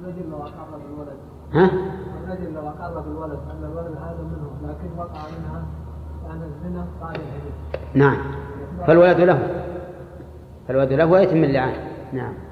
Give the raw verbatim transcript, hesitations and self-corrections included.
الرجل لو أقر بالولد ها؟ الرجل لو أقر بالولد أن الولد هذا منه لكن وقع منها لأن الزنا بعد الحديث. نعم، فالولد له فالولد له ويتم اللعان. نعم.